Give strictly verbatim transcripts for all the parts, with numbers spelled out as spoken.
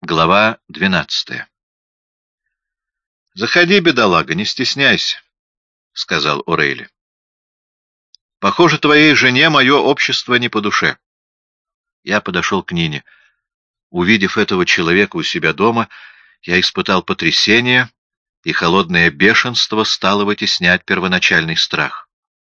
Глава двенадцатая. «Заходи, бедолага, не стесняйся», — сказал Орейли. «Похоже, твоей жене мое общество не по душе». Я подошел к Нине. Увидев этого человека у себя дома, я испытал потрясение, и холодное бешенство стало вытеснять первоначальный страх.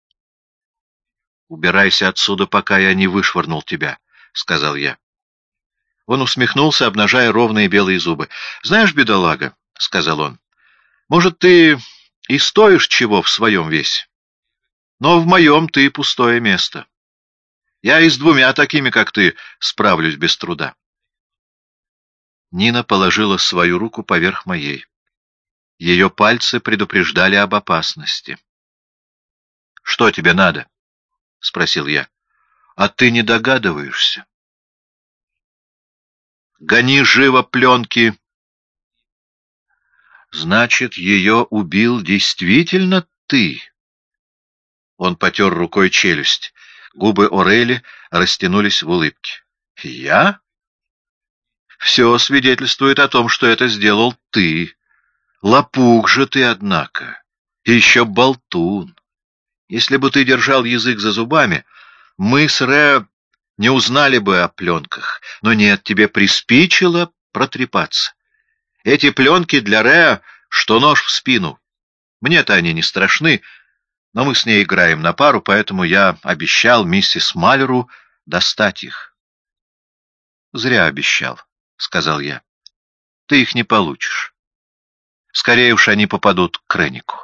«Убирайся отсюда, пока я не вышвырнул тебя», — сказал я. Он усмехнулся, обнажая ровные белые зубы. «Знаешь, бедолага», — сказал он, — «может, ты и стоишь чего в своем весе, но в моем ты пустое место. Я и с двумя такими, как ты, справлюсь без труда». Нина положила свою руку поверх моей. Ее пальцы предупреждали об опасности. «Что тебе надо?» — спросил я. «А ты не догадываешься?» «Гони живо пленки!» «Значит, ее убил действительно ты?» Он потер рукой челюсть. Губы Орейли растянулись в улыбке. «Я? Все свидетельствует о том, что это сделал ты. Лопух же ты, однако. И еще болтун. Если бы ты держал язык за зубами, мы с Ре не узнали бы о пленках. Но нет, тебе приспичило протрепаться. Эти пленки для Ре, что нож в спину. Мне-то они не страшны, но мы с ней играем на пару, поэтому я обещал миссис Малеру достать их. — Зря обещал, — сказал я. — Ты их не получишь. Скорее уж они попадут к Реннику.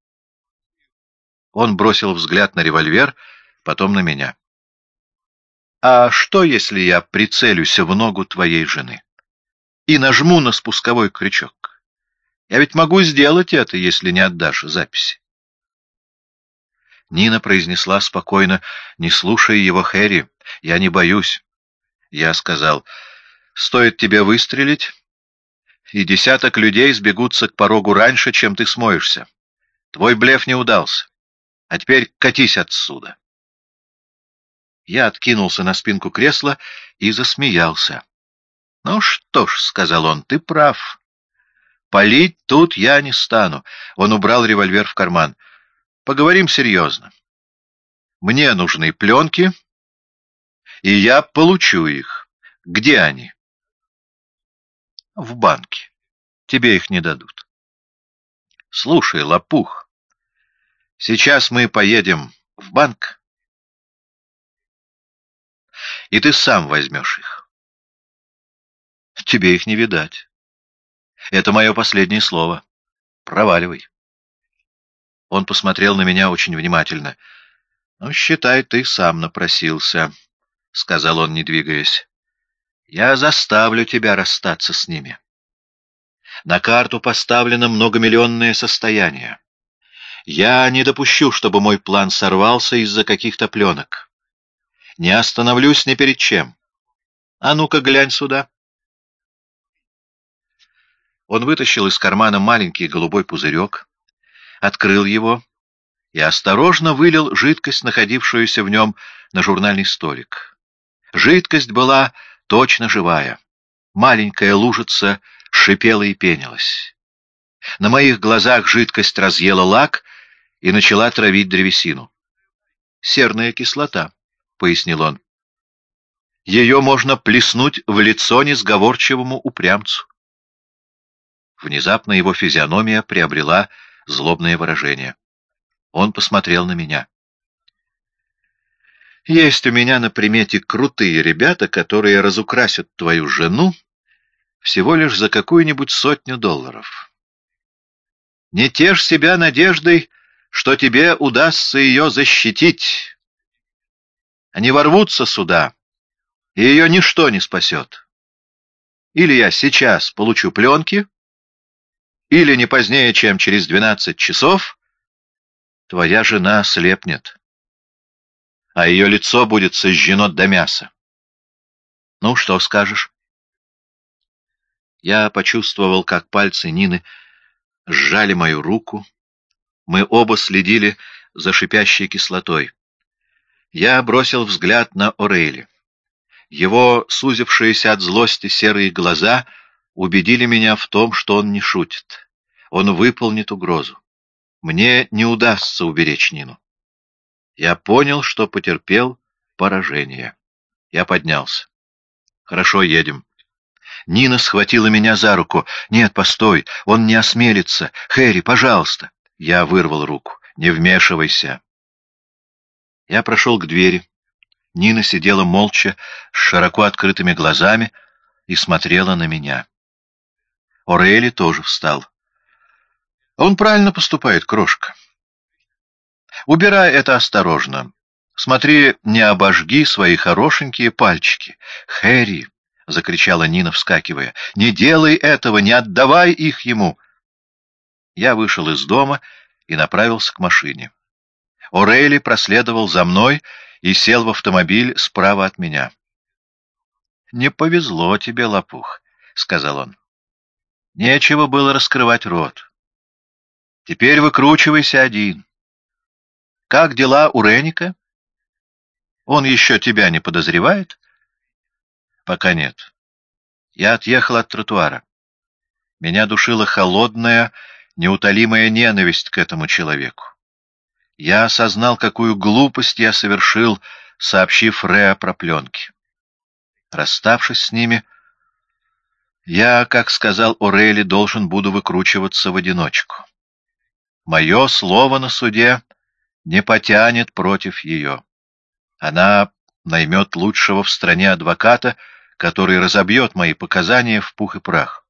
Он бросил взгляд на револьвер, потом на меня. — А что, если я прицелюсь в ногу твоей жены и нажму на спусковой крючок? Я ведь могу сделать это, если не отдашь записи. Нина произнесла спокойно: «Не слушай его, Хэри, я не боюсь». Я сказал: «Стоит тебе выстрелить, и десяток людей сбегутся к порогу раньше, чем ты смоешься. Твой блеф не удался. А теперь катись отсюда». Я откинулся на спинку кресла и засмеялся. «Ну что ж», — сказал он, — «ты прав. Палить тут я не стану». Он убрал револьвер в карман. «Поговорим серьезно. Мне нужны пленки, и я получу их. Где они?» «В банке. Тебе их не дадут». «Слушай, лопух, сейчас мы поедем в банк, и ты сам возьмешь их. Тебе их не видать. Это мое последнее слово. Проваливай». Он посмотрел на меня очень внимательно. «Ну, считай, ты сам напросился», — сказал он, не двигаясь. «Я заставлю тебя расстаться с ними. На карту поставлено многомиллионное состояние. Я не допущу, чтобы мой план сорвался из-за каких-то пленок. Не остановлюсь ни перед чем. А ну-ка, глянь сюда». Он вытащил из кармана маленький голубой пузырек, открыл его и осторожно вылил жидкость, находившуюся в нем, на журнальный столик. Жидкость была точно живая. Маленькая лужица шипела и пенилась. На моих глазах жидкость разъела лак и начала травить древесину. «Серная кислота», — пояснил он. «Ее можно плеснуть в лицо несговорчивому упрямцу». Внезапно его физиономия приобрела злобное выражение. Он посмотрел на меня. «Есть у меня на примете крутые ребята, которые разукрасят твою жену всего лишь за какую-нибудь сотню долларов. Не тешь себя надеждой, что тебе удастся ее защитить. Они ворвутся сюда, и ее ничто не спасет. Или я сейчас получу пленки, или не позднее, чем через двенадцать часов, твоя жена слепнет, а ее лицо будет сожжено до мяса. Ну, что скажешь?» Я почувствовал, как пальцы Нины сжали мою руку. Мы оба следили за шипящей кислотой. Я бросил взгляд на Орейли. Его сузившиеся от злости серые глаза убедили меня в том, что он не шутит. Он выполнит угрозу. Мне не удастся уберечь Нину. Я понял, что потерпел поражение. Я поднялся. «Хорошо, едем». Нина схватила меня за руку. «Нет, постой, он не осмелится. Хэри, пожалуйста». Я вырвал руку. «Не вмешивайся». Я прошел к двери. Нина сидела молча, с широко открытыми глазами, и смотрела на меня. Орейли тоже встал. «Он правильно поступает, крошка. Убирай это осторожно. Смотри, не обожги свои хорошенькие пальчики. Хэри!» — закричала Нина, вскакивая. «Не делай этого, не отдавай их ему!» Я вышел из дома и направился к машине. Орейли проследовал за мной и сел в автомобиль справа от меня. «Не повезло тебе, лопух», — сказал он. «Нечего было раскрывать рот. Теперь выкручивайся один. Как дела у Реника? Он еще тебя не подозревает?» «Пока нет. Я отъехал от тротуара. Меня душила холодная, неутолимая ненависть к этому человеку. Я осознал, какую глупость я совершил, сообщив Реа про пленки. Расставшись с ними, я, как сказал Орейли, должен буду выкручиваться в одиночку. Мое слово на суде не потянет против ее. Она наймет лучшего в стране адвоката, который разобьет мои показания в пух и прах.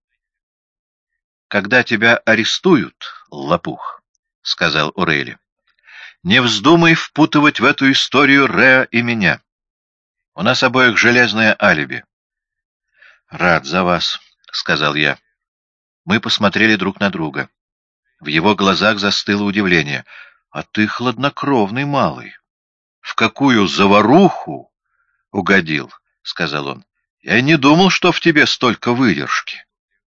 «Когда тебя арестуют, лопух», — сказал Орейли, — «не вздумай впутывать в эту историю Реа и меня. У нас обоих железное алиби». «Рад за вас», — сказал я. Мы посмотрели друг на друга. В его глазах застыло удивление. «А ты хладнокровный малый. В какую заваруху угодил?» — сказал он. «Я и не думал, что в тебе столько выдержки».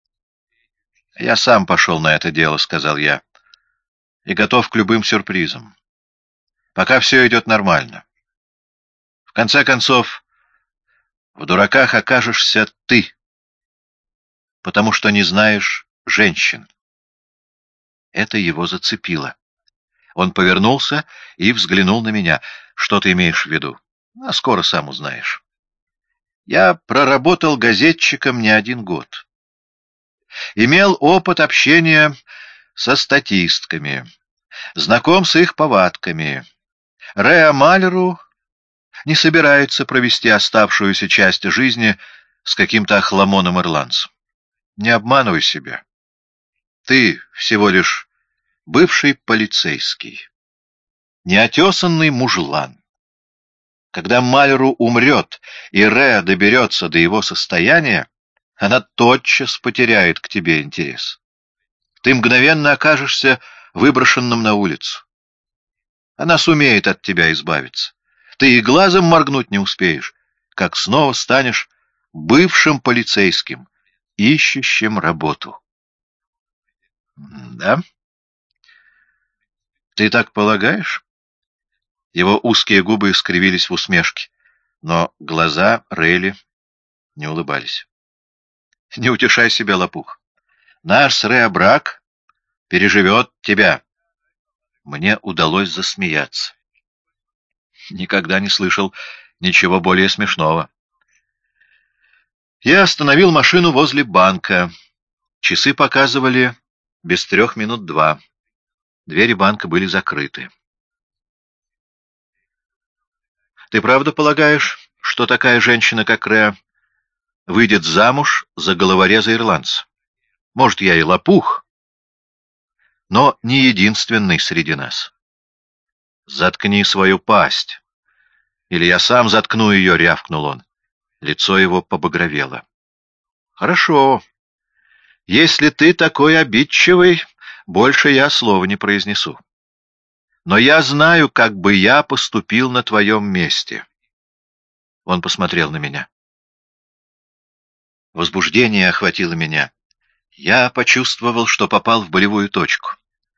«Я сам пошел на это дело», — сказал я, — «и готов к любым сюрпризам. Пока все идет нормально. В конце концов, в дураках окажешься ты, потому что не знаешь женщин». Это его зацепило. Он повернулся и взглянул на меня. «Что ты имеешь в виду? А скоро сам узнаешь. Я проработал газетчиком не один год. Имел опыт общения со статистками, знаком с их повадками. Реа Малеру не собирается провести оставшуюся часть жизни с каким-то охламоном-ирландцем. Не обманывай себя. Ты всего лишь бывший полицейский, неотесанный мужлан. Когда Малеру умрет и Реа доберется до его состояния, она тотчас потеряет к тебе интерес. Ты мгновенно окажешься выброшенным на улицу. Она сумеет от тебя избавиться. Ты и глазом моргнуть не успеешь, как снова станешь бывшим полицейским, ищущим работу. Да? Ты так полагаешь? Его узкие губы искривились в усмешке, но глаза Рейли не улыбались. Не утешай себя, лопух. Наш с Реа брак переживет тебя. Мне удалось засмеяться. Никогда не слышал ничего более смешного. Я остановил машину возле банка. Часы показывали без трех минут два. Двери банка были закрыты. Ты правда полагаешь, что такая женщина, как Реа, выйдет замуж за головореза ирландца? Может, я и лопух, но не единственный среди нас. Заткни свою пасть, или я сам заткну ее, — рявкнул он. Лицо его побагровело. Хорошо. Если ты такой обидчивый, больше я слова не произнесу. Но я знаю, как бы я поступил на твоем месте. Он посмотрел на меня. Возбуждение охватило меня. Я почувствовал, что попал в болевую точку.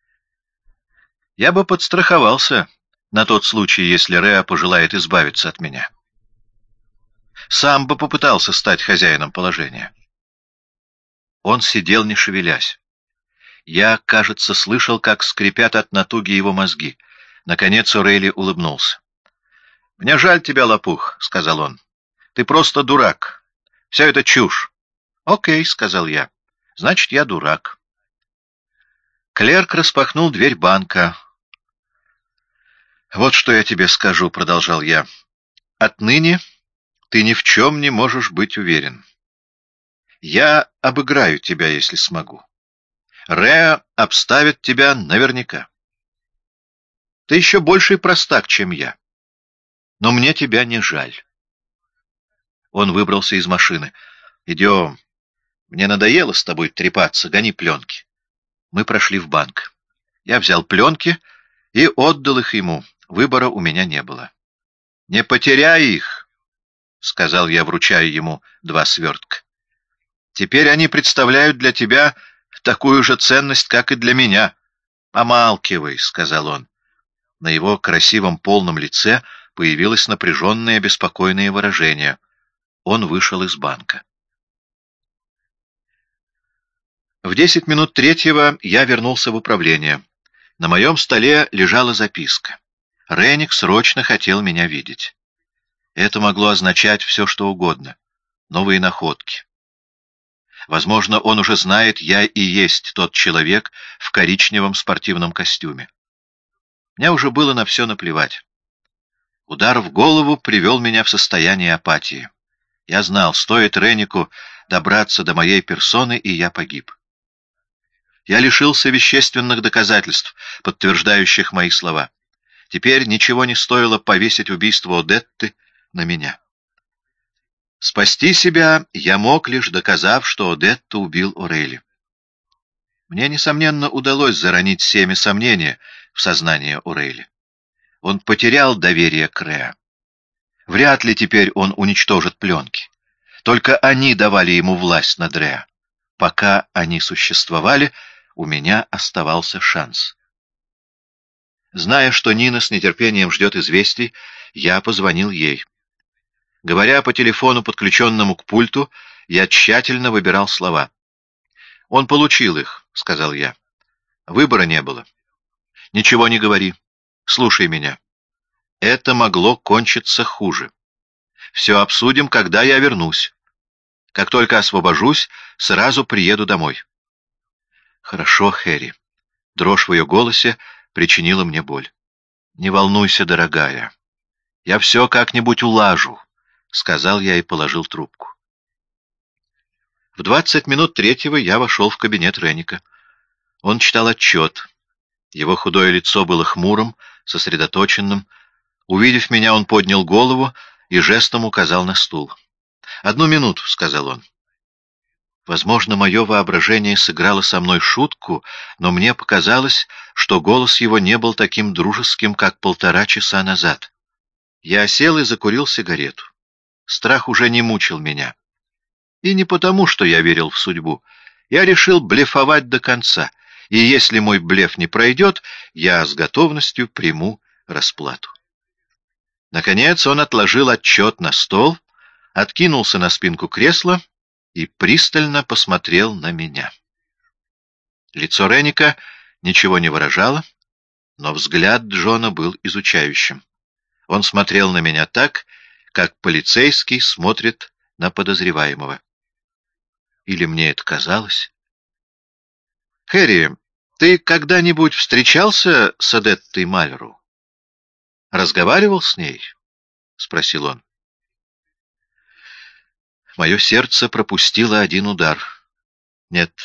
Я бы подстраховался на тот случай, если Реа пожелает избавиться от меня. Сам бы попытался стать хозяином положения. Он сидел, не шевелясь. Я, кажется, слышал, как скрипят от натуги его мозги. Наконец Орейли улыбнулся. — Мне жаль тебя, лопух, — сказал он. — Ты просто дурак. Все это чушь. — Окей, — сказал я. — Значит, я дурак. Клерк распахнул дверь банка. — Вот что я тебе скажу, — продолжал я. — Отныне ты ни в чем не можешь быть уверен. Я обыграю тебя, если смогу. Реа обставит тебя наверняка. Ты еще больший простак, чем я. Но мне тебя не жаль. Он выбрался из машины. Идем. Мне надоело с тобой трепаться, гони пленки. Мы прошли в банк. Я взял пленки и отдал их ему. Выбора у меня не было. Не потеряй их, — сказал я, вручая ему два свертка. Теперь они представляют для тебя такую же ценность, как и для меня. Помалкивай, — сказал он. На его красивом полном лице появилось напряженное беспокойное выражение. Он вышел из банка. В десять минут третьего я вернулся в управление. На моем столе лежала записка. Ренник срочно хотел меня видеть. Это могло означать все, что угодно. Новые находки. Возможно, он уже знает, я и есть тот человек в коричневом спортивном костюме. Мне уже было на все наплевать. Удар в голову привел меня в состояние апатии. Я знал, стоит Реннику добраться до моей персоны, и я погиб. Я лишился вещественных доказательств, подтверждающих мои слова. Теперь ничего не стоило повесить убийство Одетты на меня. Спасти себя я мог, лишь доказав, что Одетта убил Орейли. Мне, несомненно, удалось заронить семя сомнения в сознание Орейли. Он потерял доверие к Реа. Вряд ли теперь он уничтожит пленки. Только они давали ему власть над Реа. Пока они существовали, у меня оставался шанс. Зная, что Нина с нетерпением ждет известий, я позвонил ей. Говоря по телефону, подключенному к пульту, я тщательно выбирал слова. «Он получил их», — сказал я. «Выбора не было. Ничего не говори. Слушай меня. Это могло кончиться хуже. Все обсудим, когда я вернусь. Как только освобожусь, сразу приеду домой». «Хорошо, Хэри». Дрожь в ее голосе причинила мне боль. «Не волнуйся, дорогая. Я все как-нибудь улажу», — сказал я и положил трубку. В двадцать минут третьего я вошел в кабинет Ренника. Он читал отчет. Его худое лицо было хмурым, сосредоточенным. Увидев меня, он поднял голову и жестом указал на стул. «Одну минуту», — сказал он. Возможно, мое воображение сыграло со мной шутку, но мне показалось, что голос его не был таким дружеским, как полтора часа назад. Я сел и закурил сигарету. Страх уже не мучил меня. И не потому, что я верил в судьбу. Я решил блефовать до конца, и если мой блеф не пройдет, я с готовностью приму расплату. Наконец он отложил отчет на стол, откинулся на спинку кресла и пристально посмотрел на меня. Лицо Ренника ничего не выражало, но взгляд Джона был изучающим. Он смотрел на меня так, как полицейский смотрит на подозреваемого. Или мне это казалось? «Хэри, ты когда-нибудь встречался с Одеттой Малеру? Разговаривал с ней?» — спросил он. Мое сердце пропустило один удар. Нет.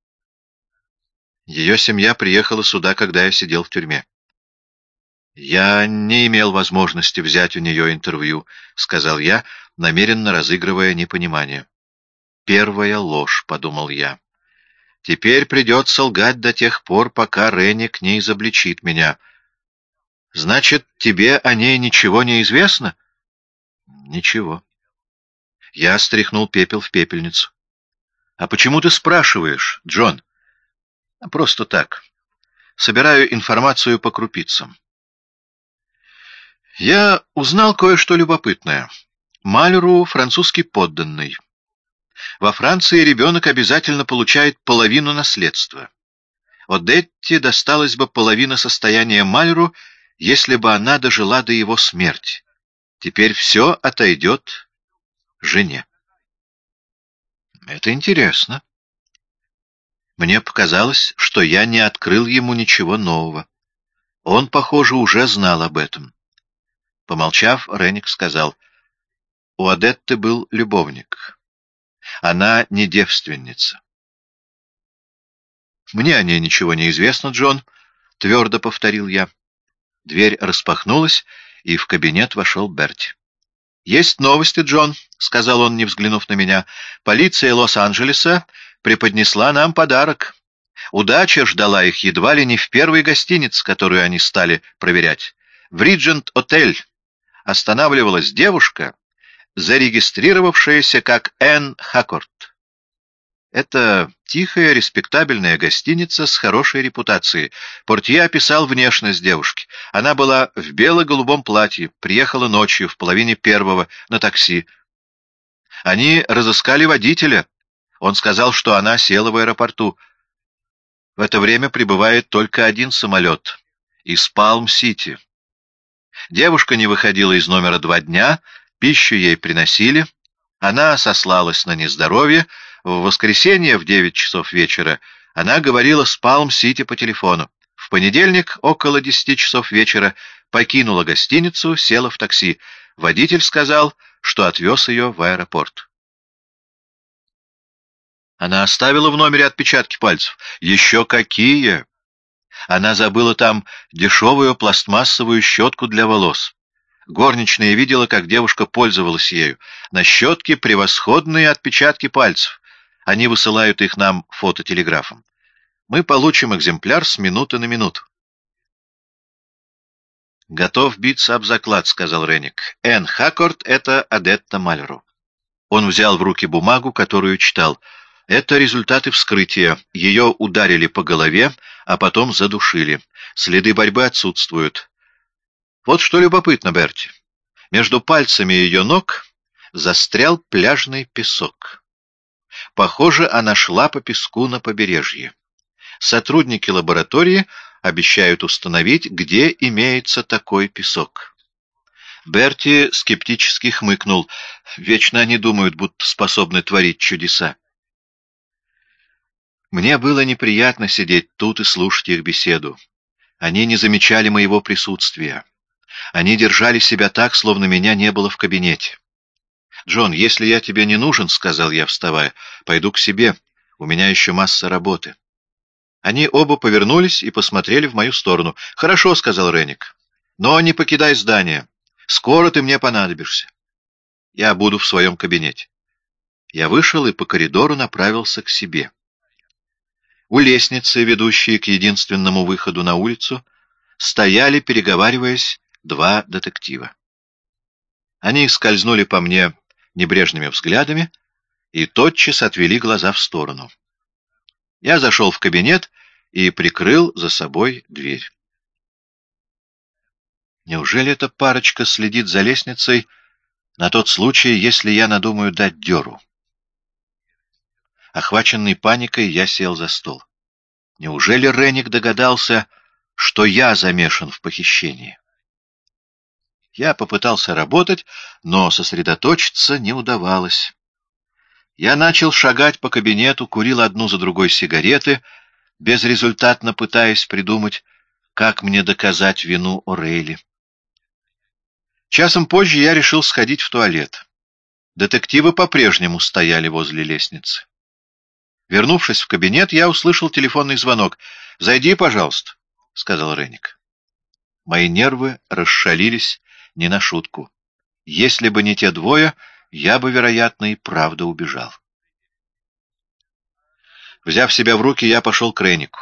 Ее семья приехала сюда, когда я сидел в тюрьме. «Я не имел возможности взять у нее интервью», — сказал я, намеренно разыгрывая непонимание. «Первая ложь», — подумал я. «Теперь придется лгать до тех пор, пока Ренник не изобличит меня». «Значит, тебе о ней ничего не известно?» «Ничего». Я стряхнул пепел в пепельницу. «А почему ты спрашиваешь, Джон?» «Просто так. Собираю информацию по крупицам». Я узнал кое-что любопытное. Малеру французский подданный. Во Франции ребенок обязательно получает половину наследства. Одетте досталась бы половина состояния Мальру, если бы она дожила до его смерти. Теперь все отойдет жене. Это интересно. Мне показалось, что я не открыл ему ничего нового. Он, похоже, уже знал об этом. Помолчав, Ренник сказал: у Одетты был любовник. Она не девственница. «Мне о ней ничего не известно, Джон», — твердо повторил я. Дверь распахнулась, и в кабинет вошел Берти. «Есть новости, Джон», — сказал он, не взглянув на меня. «Полиция Лос-Анджелеса преподнесла нам подарок. Удача ждала их едва ли не в первой гостинице, которую они стали проверять. В Риджент-отель останавливалась девушка, зарегистрировавшаяся как Энн Хаккорт. Это тихая, респектабельная гостиница с хорошей репутацией. Портье описал внешность девушки. Она была в бело-голубом платье, приехала ночью в половине первого на такси. Они разыскали водителя. Он сказал, что она села в аэропорту. В это время прибывает только один самолет из Палм-Сити. Девушка не выходила из номера два дня, пищу ей приносили. Она сослалась на нездоровье. В воскресенье в девять часов вечера она говорила с Палм-Сити по телефону. В понедельник около десяти часов вечера покинула гостиницу, села в такси. Водитель сказал, что отвез ее в аэропорт. Она оставила в номере отпечатки пальцев. Еще какие! Она забыла там дешевую пластмассовую щетку для волос. Горничная видела, как девушка пользовалась ею. На щетке превосходные отпечатки пальцев. Они высылают их нам фототелеграфом. Мы получим экземпляр с минуты на минуту. «Готов биться об заклад», — сказал Ренник. «Энн Хаккорт — это Одетта Мальру». Он взял в руки бумагу, которую читал. «Это результаты вскрытия. Ее ударили по голове, а потом задушили. Следы борьбы отсутствуют. Вот что любопытно, Берти. Между пальцами ее ног застрял пляжный песок. Похоже, она шла по песку на побережье. Сотрудники лаборатории обещают установить, где имеется такой песок». Берти скептически хмыкнул. Вечно они думают, будто способны творить чудеса. Мне было неприятно сидеть тут и слушать их беседу. Они не замечали моего присутствия. Они держали себя так, словно меня не было в кабинете. «Джон, если я тебе не нужен, — сказал я, вставая, — пойду к себе. У меня еще масса работы». Они оба повернулись и посмотрели в мою сторону. «Хорошо, — сказал Ренник, — но не покидай здание. Скоро ты мне понадобишься. Я буду в своем кабинете». Я вышел и по коридору направился к себе. У лестницы, ведущей к единственному выходу на улицу, стояли, переговариваясь, два детектива. Они скользнули по мне небрежными взглядами и тотчас отвели глаза в сторону. Я зашел в кабинет и прикрыл за собой дверь. Неужели эта парочка следит за лестницей на тот случай, если я надумаю дать дёру? Охваченный паникой, я сел за стол. Неужели Ренник догадался, что я замешан в похищении? Я попытался работать, но сосредоточиться не удавалось. Я начал шагать по кабинету, курил одну за другой сигареты, безрезультатно пытаясь придумать, как мне доказать вину О'Рейли. Часом позже я решил сходить в туалет. Детективы по-прежнему стояли возле лестницы. Вернувшись в кабинет, я услышал телефонный звонок. «Зайди, пожалуйста», — сказал Ренник. Мои нервы расшалились не на шутку. Если бы не те двое, я бы, вероятно, и правда убежал. Взяв себя в руки, я пошел к Реннику.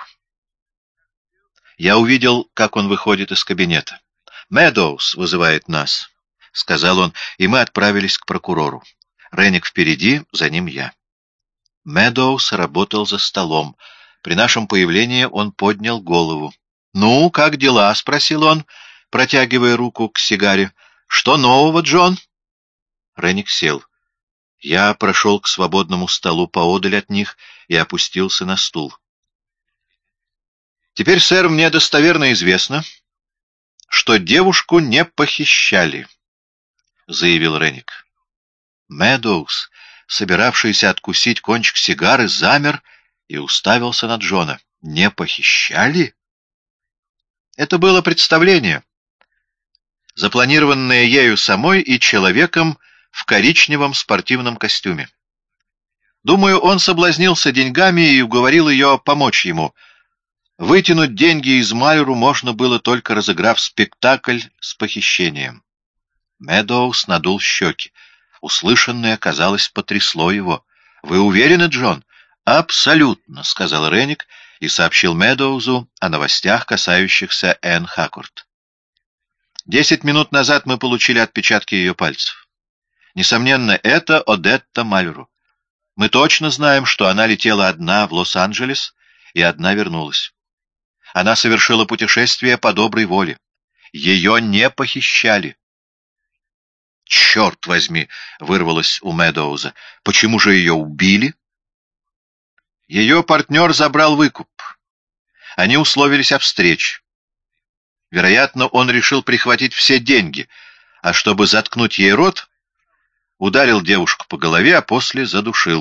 Я увидел, как он выходит из кабинета. «Медоуз вызывает нас», — сказал он, и мы отправились к прокурору. Ренник впереди, за ним я. Медоуз работал за столом. При нашем появлении он поднял голову. «Ну, как дела?» — спросил он, протягивая руку к сигаре. «Что нового, Джон?» Ренник сел. Я прошел к свободному столу поодаль от них и опустился на стул. «Теперь, сэр, мне достоверно известно, что девушку не похищали», — заявил Ренник. Медоуз, собиравшийся откусить кончик сигары, замер и уставился на Джона. «Не похищали?» Это было представление, запланированное ею самой и человеком в коричневом спортивном костюме. Думаю, он соблазнился деньгами и уговорил ее помочь ему. Вытянуть деньги из Мальру можно было, только разыграв спектакль с похищением. Медоуз надул щеки. Услышанное, казалось, потрясло его. «Вы уверены, Джон?» «Абсолютно», — сказал Ренник и сообщил Медоузу о новостях, касающихся Энн Хаккорт. «Десять минут назад мы получили отпечатки ее пальцев. Несомненно, это Одетта Мальру. Мы точно знаем, что она летела одна в Лос-Анджелес и одна вернулась. Она совершила путешествие по доброй воле. Ее не похищали». «Черт возьми!» — вырвалось у Медоуза. «Почему же ее убили?» Ее партнер забрал выкуп. Они условились о встрече. Вероятно, он решил прихватить все деньги, а чтобы заткнуть ей рот, ударил девушку по голове, а после задушил.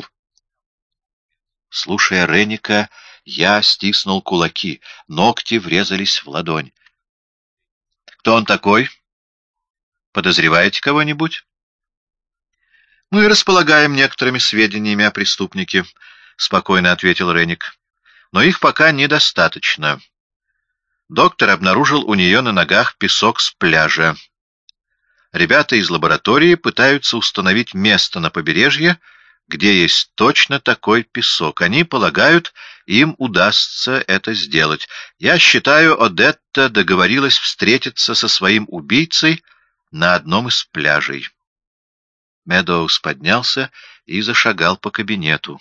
Слушая Ренника, я стиснул кулаки, ногти врезались в ладонь. «Кто он такой? Подозреваете кого-нибудь?» «Мы располагаем некоторыми сведениями о преступнике», — спокойно ответил Ренник. «Но их пока недостаточно. Доктор обнаружил у нее на ногах песок с пляжа. Ребята из лаборатории пытаются установить место на побережье, где есть точно такой песок. Они полагают, им удастся это сделать. Я считаю, Одетта договорилась встретиться со своим убийцей на одном из пляжей». Медоуз поднялся и зашагал по кабинету.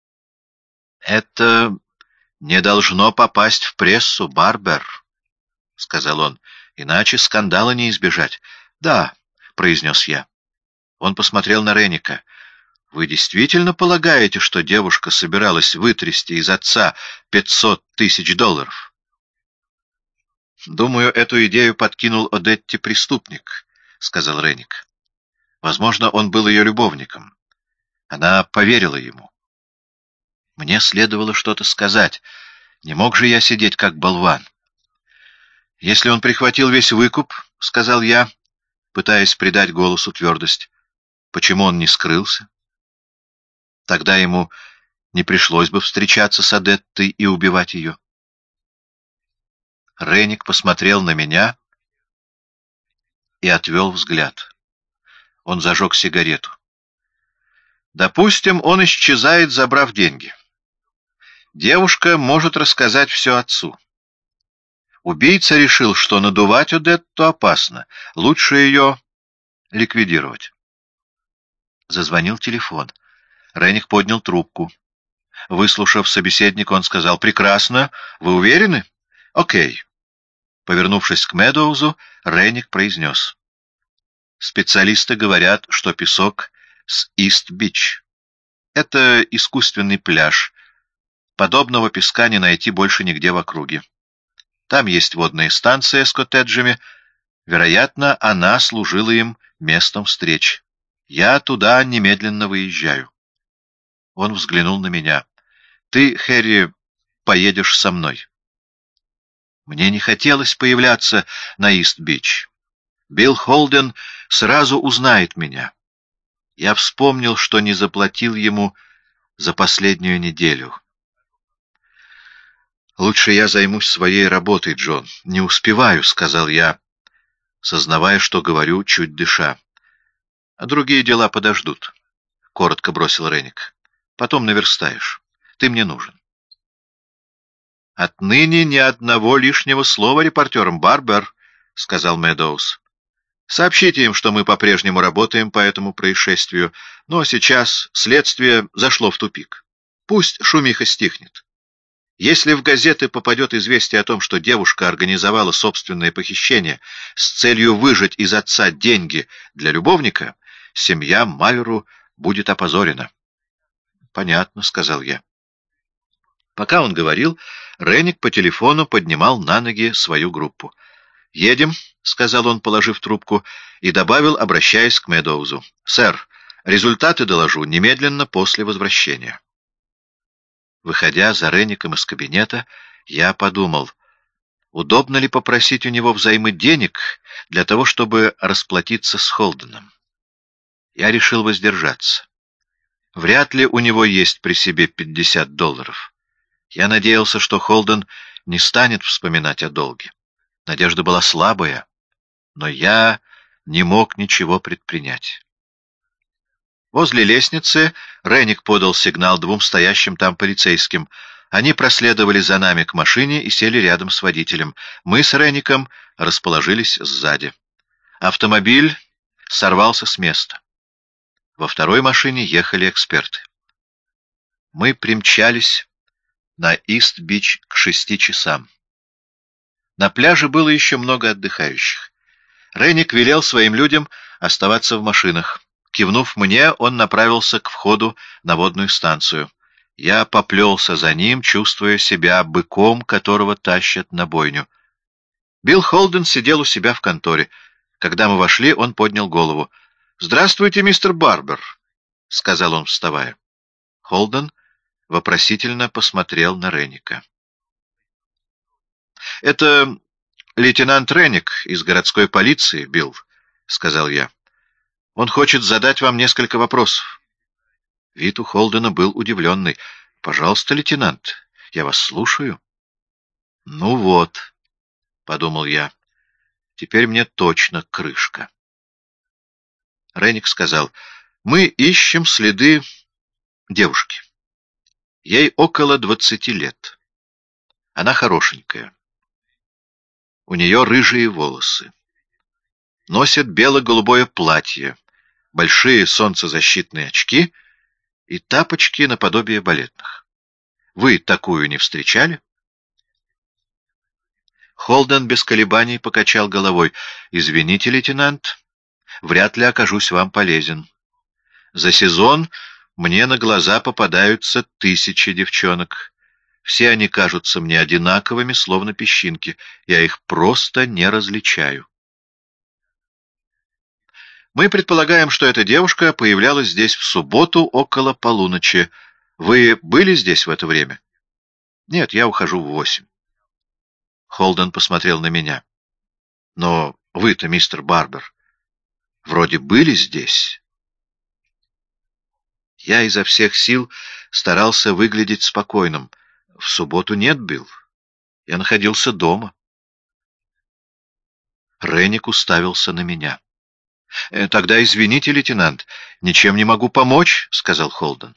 «Это не должно попасть в прессу, Барбер», — сказал он, — «иначе скандала не избежать». «Да», — произнес я. Он посмотрел на Ренника. «Вы действительно полагаете, что девушка собиралась вытрясти из отца пятьсот тысяч долларов?» «Думаю, эту идею подкинул Одетте преступник», — сказал Ренник. «Возможно, он был ее любовником. Она поверила ему. Мне следовало что-то сказать. Не мог же я сидеть как болван. «Если он прихватил весь выкуп, — сказал я, пытаясь придать голосу твердость, — почему он не скрылся? Тогда ему не пришлось бы встречаться с Одеттой и убивать ее». Ренник посмотрел на меня и отвел взгляд. Он зажег сигарету. «Допустим, он исчезает, забрав деньги. Девушка может рассказать все отцу. Убийца решил, что надувать Одетту опасно. Лучше ее ликвидировать». Зазвонил телефон. Ренник поднял трубку. Выслушав собеседника, он сказал: «Прекрасно. Вы уверены? Окей». Повернувшись к Медоузу, Ренник произнес: «Специалисты говорят, что песок с Ист-Бич. Это искусственный пляж. Подобного песка не найти больше нигде в округе. Там есть водная станция с коттеджами. Вероятно, она служила им местом встреч. Я туда немедленно выезжаю». Он взглянул на меня. «Ты, Хэри, поедешь со мной». Мне не хотелось появляться на Ист-Бич. Билл Холден сразу узнает меня. Я вспомнил, что не заплатил ему за последнюю неделю. «Лучше я займусь своей работой, Джон. Не успеваю», — сказал я, сознавая, что говорю, чуть дыша. «А другие дела подождут», — коротко бросил Ренник. «Потом наверстаешь. Ты мне нужен». «Отныне ни одного лишнего слова репортерам, Барбер», — сказал Медоуз. «Сообщите им, что мы по-прежнему работаем по этому происшествию, но сейчас следствие зашло в тупик. Пусть шумиха стихнет. Если в газеты попадет известие о том, что девушка организовала собственное похищение с целью выжать из отца деньги для любовника, семья Мальру будет опозорена. — Понятно, — сказал я. Пока он говорил, Ренник по телефону поднимал на ноги свою группу. «Едем», — сказал он, положив трубку, и добавил, обращаясь к Медоузу. «Сэр, результаты доложу немедленно после возвращения». Выходя за Ренником из кабинета, я подумал, удобно ли попросить у него взаймы денег для того, чтобы расплатиться с Холденом. Я решил воздержаться. Вряд ли у него есть при себе пятьдесят долларов. Я надеялся, что Холден не станет вспоминать о долге. Надежда была слабая, но я не мог ничего предпринять. Возле лестницы Ренник подал сигнал двум стоящим там полицейским. Они проследовали за нами к машине и сели рядом с водителем. Мы с Ренником расположились сзади. Автомобиль сорвался с места. Во второй машине ехали эксперты. Мы примчались на Ист-Бич к шести часам. На пляже было еще много отдыхающих. Ренник велел своим людям оставаться в машинах. Кивнув мне, он направился к входу на водную станцию. Я поплелся за ним, чувствуя себя быком, которого тащат на бойню. Билл Холден сидел у себя в конторе. Когда мы вошли, он поднял голову. «Здравствуйте, мистер Барбер», — сказал он, вставая. Холден вопросительно посмотрел на Ренника. «Это лейтенант Ренник из городской полиции, Билл», — сказал я. «Он хочет задать вам несколько вопросов». Вид у Холдена был удивленный. «Пожалуйста, лейтенант, я вас слушаю». «Ну вот», — подумал я, — «теперь мне точно крышка». Ренник сказал: «Мы ищем следы девушки. Ей около двадцати лет. Она хорошенькая. У нее рыжие волосы. Носит бело-голубое платье, большие солнцезащитные очки и тапочки наподобие балетных. Вы такую не встречали?» Холден без колебаний покачал головой. «Извините, лейтенант, вряд ли окажусь вам полезен. За сезон мне на глаза попадаются тысячи девчонок. Все они кажутся мне одинаковыми, словно песчинки. Я их просто не различаю». «Мы предполагаем, что эта девушка появлялась здесь в субботу около полуночи. Вы были здесь в это время?» «Нет, я ухожу в восемь». Холден посмотрел на меня. «Но вы-то, мистер Барбер, вроде были здесь». Я изо всех сил старался выглядеть спокойным. «В субботу нет, Билл. Я находился дома». Ренник уставился на меня. «Э, «Тогда извините, лейтенант, ничем не могу помочь», — сказал Холден.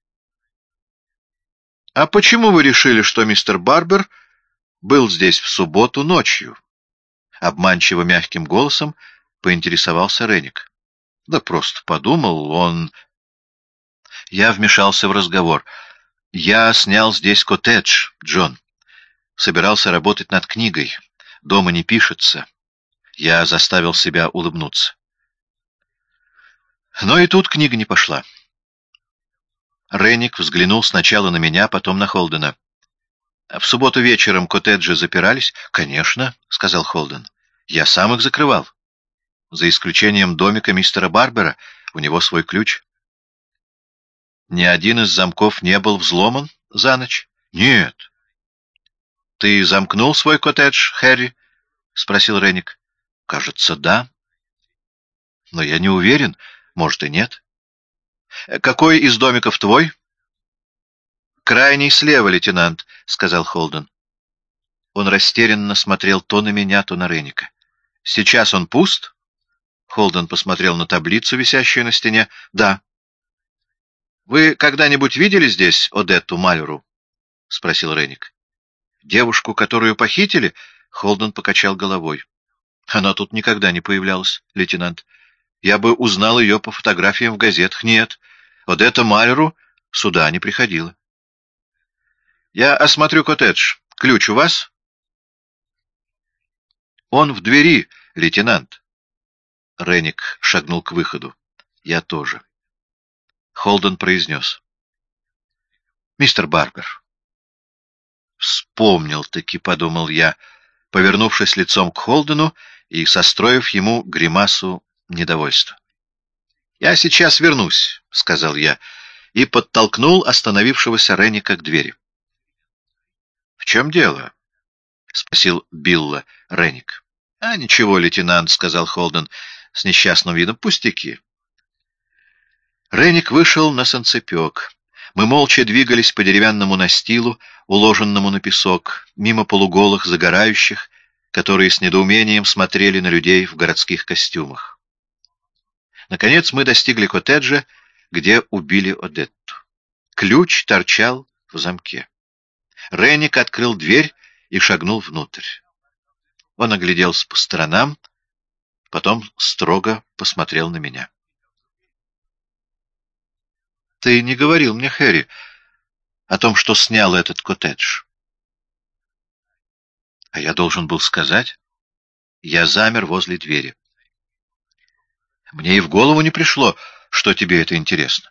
«А почему вы решили, что мистер Барбер был здесь в субботу ночью?» Обманчиво мягким голосом поинтересовался Ренник. «Да просто подумал, он...» Я вмешался в разговор. «Я снял здесь коттедж, Джон. Собирался работать над книгой. Дома не пишется». Я заставил себя улыбнуться. Но и тут книга не пошла. Ренник взглянул сначала на меня, потом на Холдена. «В субботу вечером коттеджи запирались?» «Конечно», — сказал Холден. «Я сам их закрывал. За исключением домика мистера Барбера, у него свой ключ». «Ни один из замков не был взломан за ночь?» «Нет». «Ты замкнул свой коттедж, Хэрри?» — спросил Ренник. «Кажется, да. Но я не уверен, может и нет». «Какой из домиков твой?» «Крайний слева, лейтенант», — сказал Холден. Он растерянно смотрел то на меня, то на Ренника. «Сейчас он пуст?» Холден посмотрел на таблицу, висящую на стене. «Да». «Вы когда-нибудь видели здесь Одетту Мальру?» — спросил Ренник. «Девушку, которую похитили?» — Холден покачал головой. «Она тут никогда не появлялась, лейтенант. Я бы узнал ее по фотографиям в газетах. Нет, Одетта Мальру сюда не приходила». «Я осмотрю коттедж. Ключ у вас?» «Он в двери, лейтенант». Ренник шагнул к выходу. «Я тоже». Холден произнес: «Мистер Барбер». «Вспомнил-таки», — подумал я, повернувшись лицом к Холдену и состроив ему гримасу недовольства. «Я сейчас вернусь», — сказал я, и подтолкнул остановившегося Ренника к двери. «В чем дело?» — спросил Билла Ренник. «А ничего, лейтенант», — сказал Холден с несчастным видом, — «пустяки». Ренник вышел на санцепёк. Мы молча двигались по деревянному настилу, уложенному на песок, мимо полуголых загорающих, которые с недоумением смотрели на людей в городских костюмах. Наконец мы достигли коттеджа, где убили Одетту. Ключ торчал в замке. Ренник открыл дверь и шагнул внутрь. Он огляделся по сторонам, потом строго посмотрел на меня. «Ты не говорил мне, Хэри, о том, что снял этот коттедж?» «А я должен был сказать?» Я замер возле двери. «Мне и в голову не пришло, что тебе это интересно».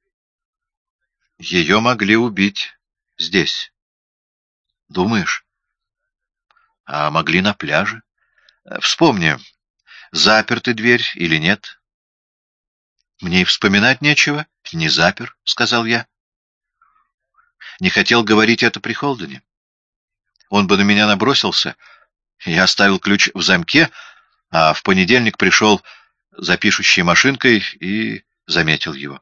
«Ее могли убить здесь». «Думаешь?» «А могли на пляже. Вспомни, запер ты дверь или нет?» «Мне и вспоминать нечего. Не запер», — сказал я. Не хотел говорить это при Холдене. Он бы на меня набросился. Я оставил ключ в замке, а в понедельник пришел за пишущей машинкой и заметил его.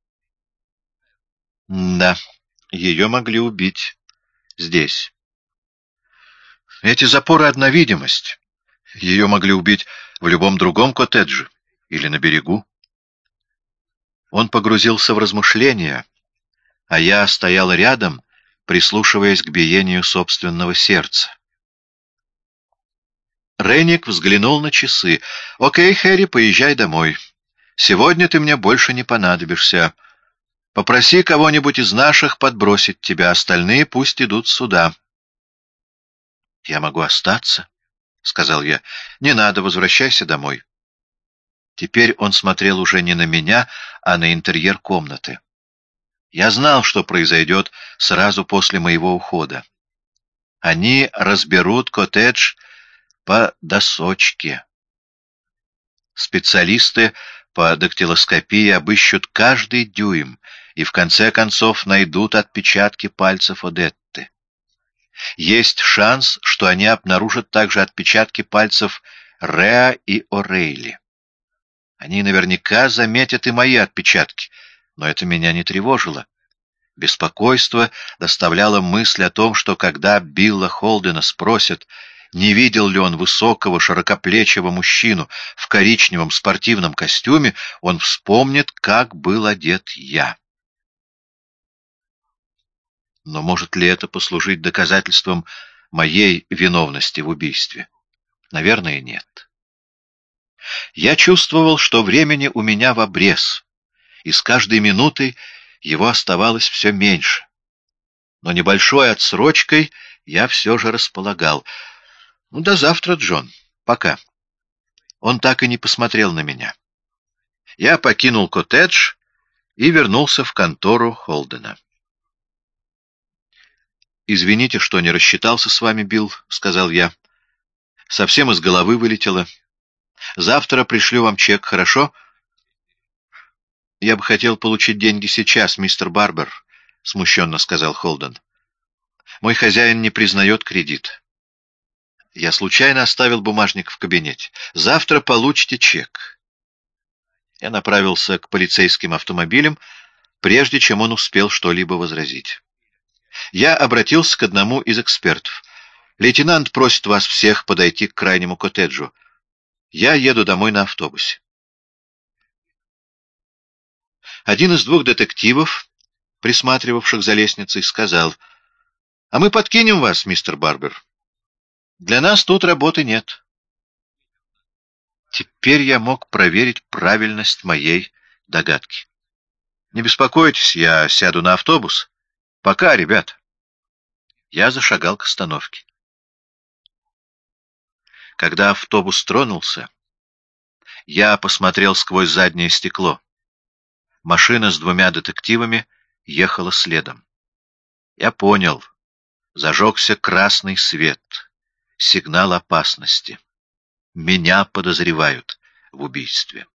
Да, ее могли убить здесь. Эти запоры — одна видимость. Ее могли убить в любом другом коттедже или на берегу. Он погрузился в размышления, а я стоял рядом, прислушиваясь к биению собственного сердца. Ренник взглянул на часы. «Окей, Хэри, поезжай домой. Сегодня ты мне больше не понадобишься. Попроси кого-нибудь из наших подбросить тебя, остальные пусть идут сюда». «Я могу остаться», — сказал я. «Не надо, возвращайся домой». Теперь он смотрел уже не на меня, а на интерьер комнаты. Я знал, что произойдет сразу после моего ухода. Они разберут коттедж по досочке. Специалисты по дактилоскопии обыщут каждый дюйм и в конце концов найдут отпечатки пальцев Одетты. Есть шанс, что они обнаружат также отпечатки пальцев Реа и О'Рейли. Они наверняка заметят и мои отпечатки, но это меня не тревожило. Беспокойство доставляла мысль о том, что когда Билла Холдена спросят, не видел ли он высокого широкоплечего мужчину в коричневом спортивном костюме, он вспомнит, как был одет я. Но может ли это послужить доказательством моей виновности в убийстве? Наверное, нет. Я чувствовал, что времени у меня в обрез, и с каждой минутой его оставалось все меньше. Но небольшой отсрочкой я все же располагал. «Ну, до завтра, Джон. Пока». Он так и не посмотрел на меня. Я покинул коттедж и вернулся в контору Холдена. «Извините, что не рассчитался с вами, Билл», — сказал я. «Совсем из головы вылетело. Завтра пришлю вам чек, хорошо?» «Я бы хотел получить деньги сейчас, мистер Барбер», — смущенно сказал Холден. «Мой хозяин не признает кредит. Я случайно оставил бумажник в кабинете. Завтра получите чек». Я направился к полицейским автомобилям, прежде чем он успел что-либо возразить. Я обратился к одному из экспертов. «Лейтенант просит вас всех подойти к крайнему коттеджу. Я еду домой на автобусе». Один из двух детективов, присматривавших за лестницей, сказал: «А мы подкинем вас, мистер Барбер. Для нас тут работы нет». Теперь я мог проверить правильность моей догадки. «Не беспокойтесь, я сяду на автобус. Пока, ребят». Я зашагал к остановке. Когда автобус тронулся, я посмотрел сквозь заднее стекло. Машина с двумя детективами ехала следом. Я понял. Зажегся красный свет. Сигнал опасности. Меня подозревают в убийстве.